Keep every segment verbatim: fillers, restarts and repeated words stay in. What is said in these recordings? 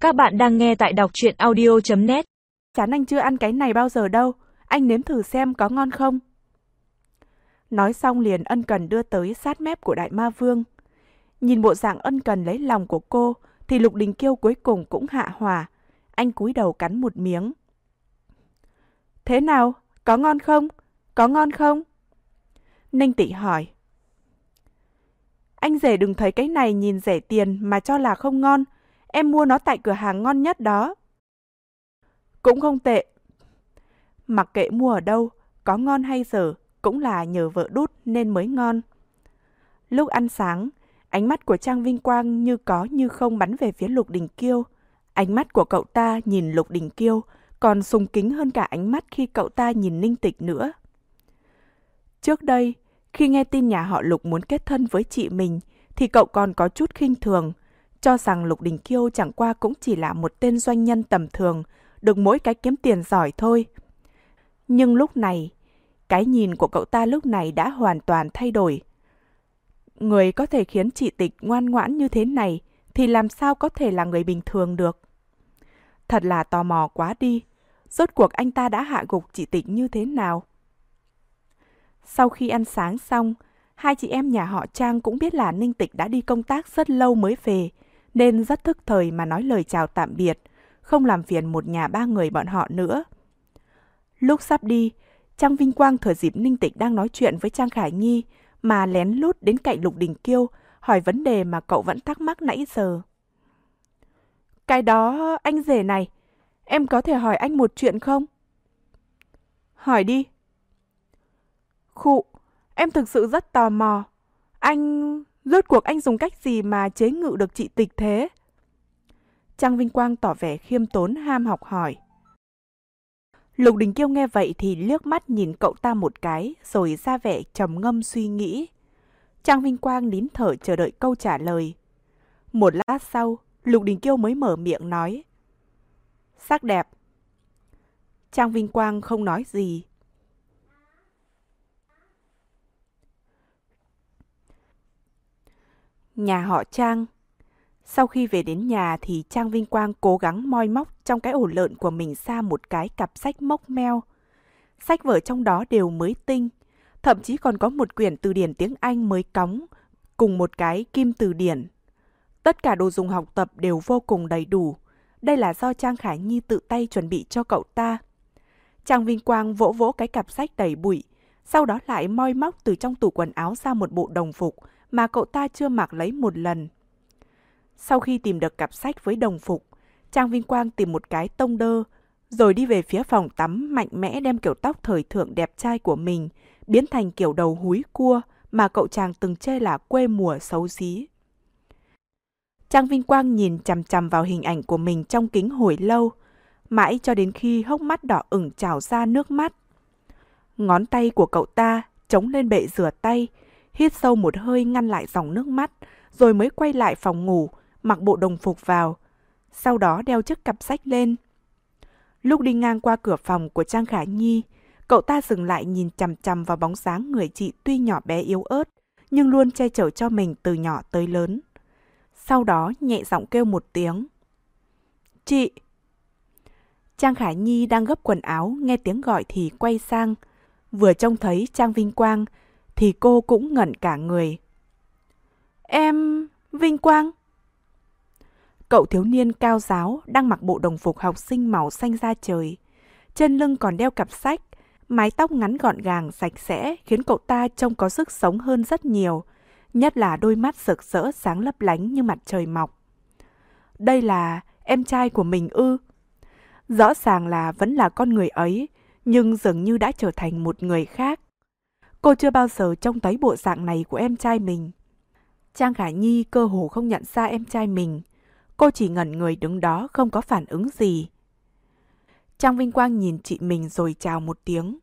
Các bạn đang nghe tại đọc truyện audio chấm net. Chán anh chưa ăn cái này bao giờ đâu, anh nếm thử xem có ngon không. Nói xong liền ân cần đưa tới sát mép của Đại Ma Vương. Nhìn bộ dạng ân cần lấy lòng của cô thì Lục Đình Kiêu cuối cùng cũng hạ hỏa. Anh cúi đầu cắn một miếng. Thế nào? Có ngon không? Có ngon không? Ninh Tị hỏi. Anh rể đừng thấy cái này nhìn rẻ tiền mà cho là không ngon. Em mua nó tại cửa hàng ngon nhất đó. Cũng không tệ. Mặc kệ mua ở đâu, có ngon hay dở, cũng là nhờ vợ đút nên mới ngon. Lúc ăn sáng, ánh mắt của Trang Vinh Quang như có như không bắn về phía Lục Đình Kiêu. Ánh mắt của cậu ta nhìn Lục Đình Kiêu còn sùng kính hơn cả ánh mắt khi cậu ta nhìn Ninh Tịch nữa. Trước đây, khi nghe tin nhà họ Lục muốn kết thân với chị mình, thì cậu còn có chút khinh thường, cho rằng Lục Đình Kiêu chẳng qua cũng chỉ là một tên doanh nhân tầm thường, được mỗi cái kiếm tiền giỏi thôi. Nhưng lúc này, cái nhìn của cậu ta lúc này đã hoàn toàn thay đổi. Người có thể khiến chị Tịch ngoan ngoãn như thế này thì làm sao có thể là người bình thường được. Thật là tò mò quá đi, rốt cuộc anh ta đã hạ gục chị Tịch như thế nào? Sau khi ăn sáng xong, hai chị em nhà họ Trang cũng biết là Ninh Tịch đã đi công tác rất lâu mới về, nên rất thức thời mà nói lời chào tạm biệt, không làm phiền một nhà ba người bọn họ nữa. Lúc sắp đi, Trang Vinh Quang thừa dịp Ninh Tịch đang nói chuyện với Trang Khải Nhi mà lén lút đến cạnh Lục Đình Kiêu hỏi vấn đề mà cậu vẫn thắc mắc nãy giờ. Cái đó, anh rể này, em có thể hỏi anh một chuyện không? Hỏi đi. Khụ, em thực sự rất tò mò. Anh... Rốt cuộc anh dùng cách gì mà chế ngự được chị Tịch thế? Trang Vinh Quang tỏ vẻ khiêm tốn ham học hỏi. Lục Đình Kiêu nghe vậy thì liếc mắt nhìn cậu ta một cái rồi ra vẻ trầm ngâm suy nghĩ. Trang Vinh Quang nín thở chờ đợi câu trả lời. Một lát sau, Lục Đình Kiêu mới mở miệng nói. Sắc đẹp. Trang Vinh Quang không nói gì. Nhà họ Trang. Sau khi về đến nhà thì Trang Vinh Quang cố gắng moi móc trong cái ổ lợn của mình ra một cái cặp sách mốc meo. Sách vở trong đó đều mới tinh, thậm chí còn có một quyển từ điển tiếng Anh mới cóng, cùng một cái kim từ điển. Tất cả đồ dùng học tập đều vô cùng đầy đủ. Đây là do Trang Khải Nhi tự tay chuẩn bị cho cậu ta. Trang Vinh Quang vỗ vỗ cái cặp sách đầy bụi, sau đó lại moi móc từ trong tủ quần áo ra một bộ đồng phục mà cậu ta chưa mặc lấy một lần. Sau khi tìm được cặp sách với đồng phục, Trang Vinh Quang tìm một cái tông đơ, rồi đi về phía phòng tắm mạnh mẽ đem kiểu tóc thời thượng đẹp trai của mình biến thành kiểu đầu húi cua mà cậu chàng từng chê là quê mùa xấu xí. Trang Vinh Quang nhìn chằm chằm vào hình ảnh của mình trong kính hồi lâu, mãi cho đến khi hốc mắt đỏ ửng trào ra nước mắt. Ngón tay của cậu ta chống lên bệ rửa tay, hít sâu một hơi ngăn lại dòng nước mắt, rồi mới quay lại phòng ngủ, mặc bộ đồng phục vào, sau đó đeo chiếc cặp sách lên. Lúc đi ngang qua cửa phòng của Trang Khả Nhi, cậu ta dừng lại nhìn chằm chằm vào bóng dáng người chị tuy nhỏ bé yếu ớt, nhưng luôn che chở cho mình từ nhỏ tới lớn. Sau đó nhẹ giọng kêu một tiếng. Chị! Trang Khả Nhi đang gấp quần áo, nghe tiếng gọi thì quay sang. Vừa trông thấy Trang Vinh Quang, thì cô cũng ngẩn cả người. Em... Vinh Quang? Cậu thiếu niên cao ráo đang mặc bộ đồng phục học sinh màu xanh da trời. Trên lưng còn đeo cặp sách, mái tóc ngắn gọn gàng sạch sẽ khiến cậu ta trông có sức sống hơn rất nhiều, nhất là đôi mắt rực rỡ sáng lấp lánh như mặt trời mọc. Đây là em trai của mình ư? Rõ ràng là vẫn là con người ấy, nhưng dường như đã trở thành một người khác. Cô chưa bao giờ trông thấy bộ dạng này của em trai mình. Trang Khả Nhi cơ hồ không nhận ra em trai mình. Cô chỉ ngẩn người đứng đó không có phản ứng gì. Trang Vinh Quang nhìn chị mình rồi chào một tiếng.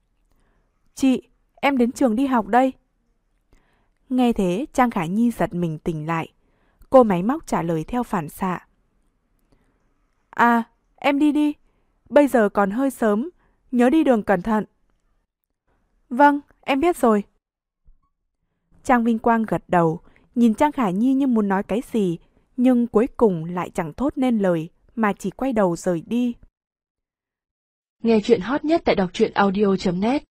Chị, em đến trường đi học đây. Nghe thế, Trang Khả Nhi giật mình tỉnh lại. Cô máy móc trả lời theo phản xạ. À, em đi đi. Bây giờ còn hơi sớm, nhớ đi đường cẩn thận. Vâng, em biết rồi. Trang Vinh Quang gật đầu, nhìn Trang Khả Nhi như muốn nói cái gì, nhưng cuối cùng lại chẳng thốt nên lời mà chỉ quay đầu rời đi. Nghe chuyện hot nhất tại đọc truyện audio chấm net